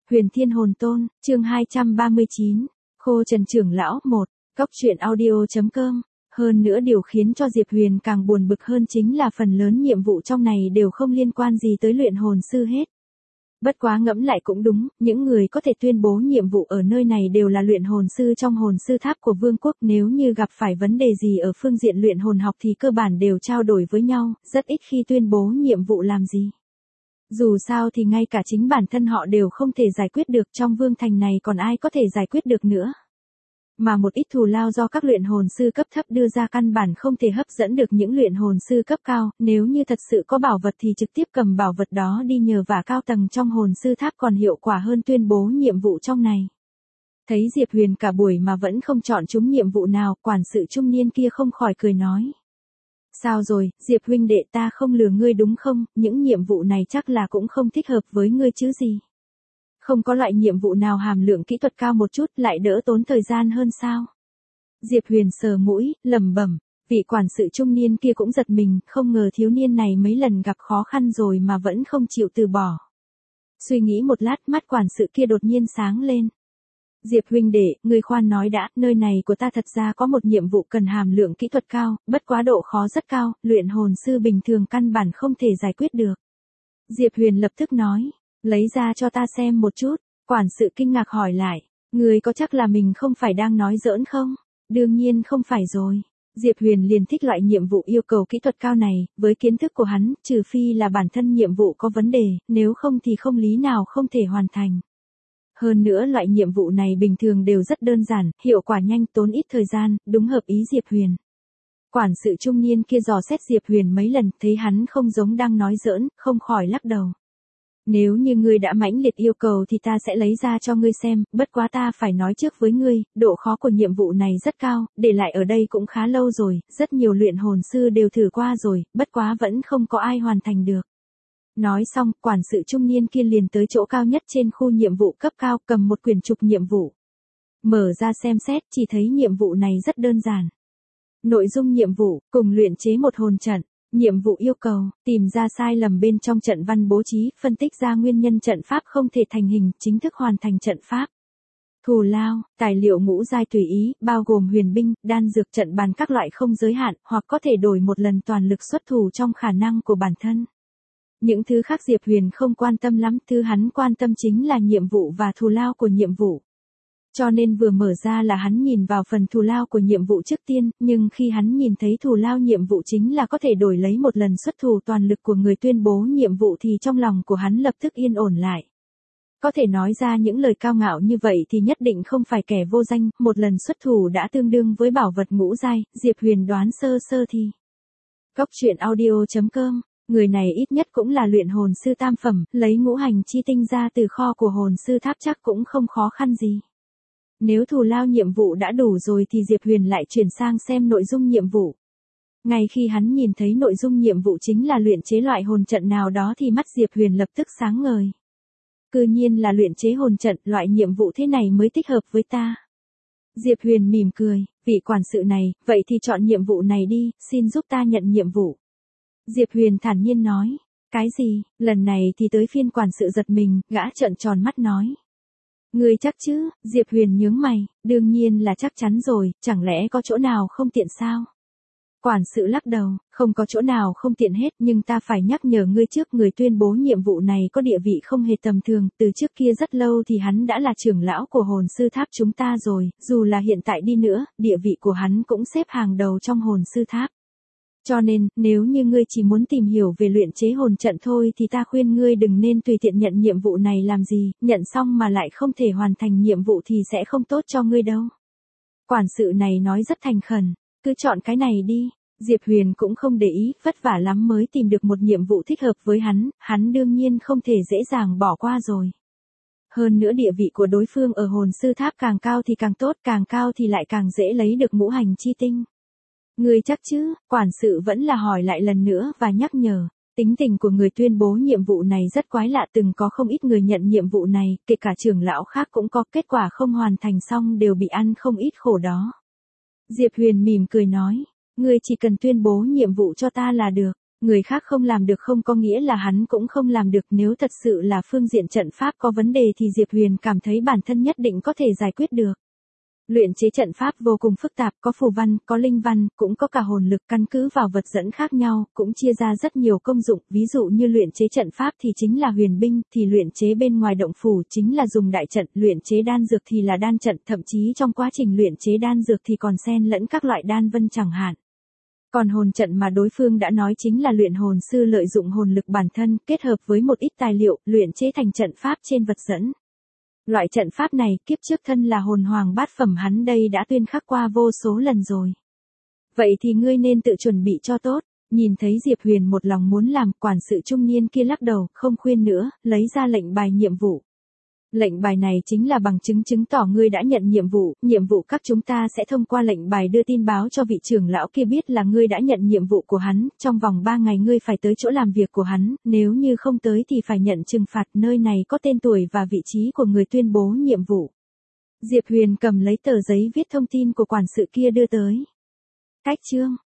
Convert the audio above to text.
Huyền Thiên Hồn Tôn, chương 239, Khô Trần Trưởng Lão 1, Cốc truyện audio.com. Hơn nữa điều khiến cho Diệp Huyền càng buồn bực hơn chính là phần lớn nhiệm vụ trong này đều không liên quan gì tới luyện hồn sư hết. Bất quá ngẫm lại cũng đúng, những người có thể tuyên bố nhiệm vụ ở nơi này đều là luyện hồn sư trong hồn sư tháp của vương quốc, nếu như gặp phải vấn đề gì ở phương diện luyện hồn học thì cơ bản đều trao đổi với nhau, rất ít khi tuyên bố nhiệm vụ làm gì. Dù sao thì ngay cả chính bản thân họ đều không thể giải quyết được, trong vương thành này còn ai có thể giải quyết được nữa. Mà một ít thù lao do các luyện hồn sư cấp thấp đưa ra căn bản không thể hấp dẫn được những luyện hồn sư cấp cao, nếu như thật sự có bảo vật thì trực tiếp cầm bảo vật đó đi nhờ vả cao tầng trong hồn sư tháp còn hiệu quả hơn tuyên bố nhiệm vụ trong này. Thấy Diệp Huyền cả buổi mà vẫn không chọn trúng nhiệm vụ nào, quản sự trung niên kia không khỏi cười nói. Sao rồi, Diệp huynh đệ, ta không lừa ngươi đúng không, những nhiệm vụ này chắc là cũng không thích hợp với ngươi chứ gì. Không có loại nhiệm vụ nào hàm lượng kỹ thuật cao một chút lại đỡ tốn thời gian hơn sao? Diệp Huyền sờ mũi, lẩm bẩm, vị quản sự trung niên kia cũng giật mình, không ngờ thiếu niên này mấy lần gặp khó khăn rồi mà vẫn không chịu từ bỏ. Suy nghĩ một lát, mắt quản sự kia đột nhiên sáng lên. Diệp huynh đệ, ngươi khoan nói đã, nơi này của ta thật ra có một nhiệm vụ cần hàm lượng kỹ thuật cao, bất quá độ khó rất cao, luyện hồn sư bình thường căn bản không thể giải quyết được. Diệp Huyền lập tức nói, lấy ra cho ta xem một chút, quản sự kinh ngạc hỏi lại, ngươi có chắc là mình không phải đang nói giỡn không? Đương nhiên không phải rồi. Diệp Huyền liền thích loại nhiệm vụ yêu cầu kỹ thuật cao này, với kiến thức của hắn, trừ phi là bản thân nhiệm vụ có vấn đề, nếu không thì không lý nào không thể hoàn thành. Hơn nữa loại nhiệm vụ này bình thường đều rất đơn giản, hiệu quả nhanh, tốn ít thời gian, đúng hợp ý Diệp Huyền. Quản sự trung niên kia dò xét Diệp Huyền mấy lần, thấy hắn không giống đang nói giỡn, không khỏi lắc đầu. Nếu như ngươi đã mãnh liệt yêu cầu thì ta sẽ lấy ra cho ngươi xem, bất quá ta phải nói trước với ngươi, độ khó của nhiệm vụ này rất cao, để lại ở đây cũng khá lâu rồi, rất nhiều luyện hồn sư đều thử qua rồi, bất quá vẫn không có ai hoàn thành được. Nói xong, quản sự trung niên kia liền tới chỗ cao nhất trên khu nhiệm vụ cấp cao, cầm một quyển trục nhiệm vụ. Mở ra xem xét, chỉ thấy nhiệm vụ này rất đơn giản. Nội dung nhiệm vụ, cùng luyện chế một hồn trận. Nhiệm vụ yêu cầu, tìm ra sai lầm bên trong trận văn bố trí, phân tích ra nguyên nhân trận pháp không thể thành hình, chính thức hoàn thành trận pháp. Thù lao, tài liệu ngũ giai tùy ý, bao gồm huyền binh, đan dược, trận bàn các loại không giới hạn, hoặc có thể đổi một lần toàn lực xuất thủ trong khả năng của bản thân. Những thứ khác Diệp Huyền không quan tâm lắm, thứ hắn quan tâm chính là nhiệm vụ và thù lao của nhiệm vụ. Cho nên vừa mở ra là hắn nhìn vào phần thù lao của nhiệm vụ trước tiên, nhưng khi hắn nhìn thấy thù lao nhiệm vụ chính là có thể đổi lấy một lần xuất thủ toàn lực của người tuyên bố nhiệm vụ thì trong lòng của hắn lập tức yên ổn lại. Có thể nói ra những lời cao ngạo như vậy thì nhất định không phải kẻ vô danh, một lần xuất thủ đã tương đương với bảo vật ngũ giai, Diệp Huyền đoán sơ sơ thì. Cốc truyện audio.com, người này ít nhất cũng là luyện hồn sư tam phẩm, lấy ngũ hành chi tinh ra từ kho của hồn sư tháp chắc cũng không khó khăn gì. Nếu thù lao nhiệm vụ đã đủ rồi thì Diệp Huyền lại chuyển sang xem nội dung nhiệm vụ. Ngay khi hắn nhìn thấy nội dung nhiệm vụ chính là luyện chế loại hồn trận nào đó thì mắt Diệp Huyền lập tức sáng ngời. Cư nhiên là luyện chế hồn trận, loại nhiệm vụ thế này mới thích hợp với ta. Diệp Huyền mỉm cười, vị quản sự này, vậy thì chọn nhiệm vụ này đi, xin giúp ta nhận nhiệm vụ. Diệp Huyền thản nhiên nói, cái gì, lần này thì tới phiên quản sự giật mình, gã trợn tròn mắt nói. Ngươi chắc chứ? Diệp Huyền nhướng mày, đương nhiên là chắc chắn rồi, chẳng lẽ có chỗ nào không tiện sao? Quản sự lắc đầu, không có chỗ nào không tiện hết, nhưng ta phải nhắc nhở ngươi trước, người tuyên bố nhiệm vụ này có địa vị không hề tầm thường, từ trước kia rất lâu thì hắn đã là trưởng lão của hồn sư tháp chúng ta rồi, dù là hiện tại đi nữa, địa vị của hắn cũng xếp hàng đầu trong hồn sư tháp. Cho nên, nếu như ngươi chỉ muốn tìm hiểu về luyện chế hồn trận thôi thì ta khuyên ngươi đừng nên tùy tiện nhận nhiệm vụ này làm gì, nhận xong mà lại không thể hoàn thành nhiệm vụ thì sẽ không tốt cho ngươi đâu. Quản sự này nói rất thành khẩn, cứ chọn cái này đi. Diệp Huyền cũng không để ý, vất vả lắm mới tìm được một nhiệm vụ thích hợp với hắn đương nhiên không thể dễ dàng bỏ qua rồi. Hơn nữa địa vị của đối phương ở hồn sư tháp càng cao thì càng tốt, càng cao thì lại càng dễ lấy được ngũ hành chi tinh. Ngươi chắc chứ? Quản sự vẫn là hỏi lại lần nữa và nhắc nhở, tính tình của người tuyên bố nhiệm vụ này rất quái lạ, từng có không ít người nhận nhiệm vụ này, kể cả trưởng lão khác cũng có, kết quả không hoàn thành xong đều bị ăn không ít khổ đó. Diệp Huyền mỉm cười nói, ngươi chỉ cần tuyên bố nhiệm vụ cho ta là được. Người khác không làm được không có nghĩa là hắn cũng không làm được, nếu thật sự là phương diện trận pháp có vấn đề thì Diệp Huyền cảm thấy bản thân nhất định có thể giải quyết được. Luyện chế trận pháp vô cùng phức tạp, có phù văn, có linh văn, cũng có cả hồn lực, căn cứ vào vật dẫn khác nhau, cũng chia ra rất nhiều công dụng, ví dụ như luyện chế trận pháp thì chính là huyền binh, thì luyện chế bên ngoài động phủ chính là dùng đại trận, luyện chế đan dược thì là đan trận, thậm chí trong quá trình luyện chế đan dược thì còn xen lẫn các loại đan vân chẳng hạn. Còn hồn trận mà đối phương đã nói chính là luyện hồn sư lợi dụng hồn lực bản thân, kết hợp với một ít tài liệu, luyện chế thành trận pháp trên vật dẫn. Loại trận pháp này, kiếp trước thân là hồn hoàng bát phẩm hắn đây đã tuyên khắc qua vô số lần rồi. Vậy thì ngươi nên tự chuẩn bị cho tốt. Nhìn thấy Diệp Huyền một lòng muốn làm, quản sự trung niên kia lắc đầu, không khuyên nữa, lấy ra lệnh bài nhiệm vụ. Lệnh bài này chính là bằng chứng chứng tỏ ngươi đã nhận nhiệm vụ các chúng ta sẽ thông qua lệnh bài đưa tin báo cho vị trưởng lão kia biết là ngươi đã nhận nhiệm vụ của hắn, trong vòng 3 ngày ngươi phải tới chỗ làm việc của hắn, nếu như không tới thì phải nhận trừng phạt, nơi này có tên tuổi và vị trí của người tuyên bố nhiệm vụ. Diệp Huyền cầm lấy tờ giấy viết thông tin của quản sự kia đưa tới. Cách chương